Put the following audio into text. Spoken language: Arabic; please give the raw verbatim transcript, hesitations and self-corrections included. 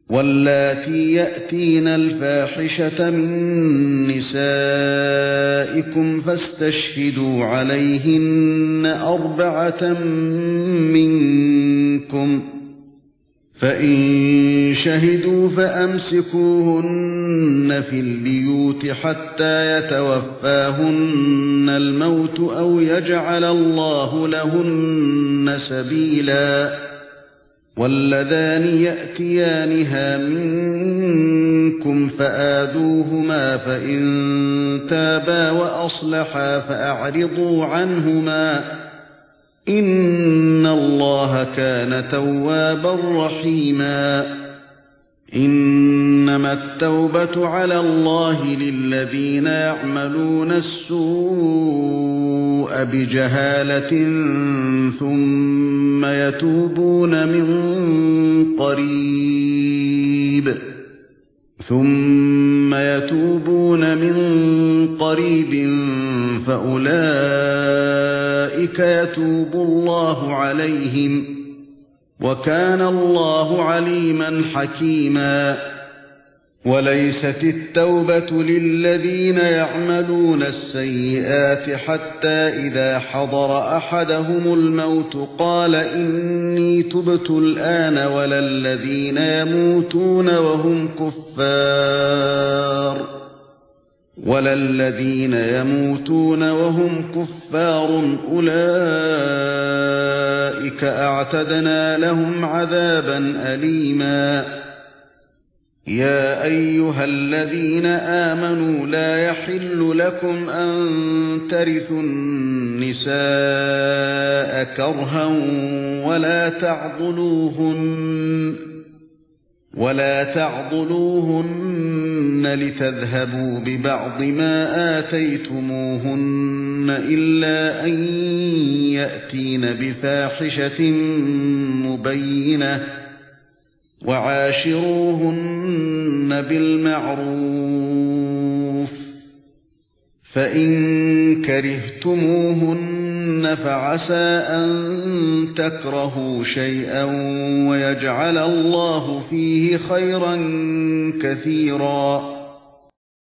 واللاتي يأتين الفاحشة من نسائكم فاستشهدوا عليهن أربعة منكم، فإن شهدوا فأمسكوهن في البيوت حتى يتوفاهن الموت أو يجعل الله لهن سبيلا. واللذان يأتيانها منكم فآذوهما، فإن تابا وأصلحا فأعرضوا عنهما، إن الله كان توابا رحيما. إنما التوبة على الله للذين يعملون السوء بجهالة ثم يتوبون من قريب ثم يتوبون من قريب فأولئك يتوب الله عليهم، وكان الله عليما حكيما. وليست التوبة للذين يعملون السيئات حتى إذا حضر أحدهم الموت قال إني تبت الآن، ولا الذين يموتون وهم كفار ولا الذين يموتون وهم كفار أولئك أعتدنا لهم عذابا أليما. يا أيها الذين آمنوا لا يحل لكم أن ترثوا النساء كرها ولا تعضلوهن ولا تعضلوهن لتذهبوا ببعض ما آتيتموهن إلا أن يأتين بفاحشة مبينة، وعاشروهن بالمعروف، فإن كرهتموهن فعسى أن تكرهوا شيئا ويجعل الله فيه خيرا كثيرا.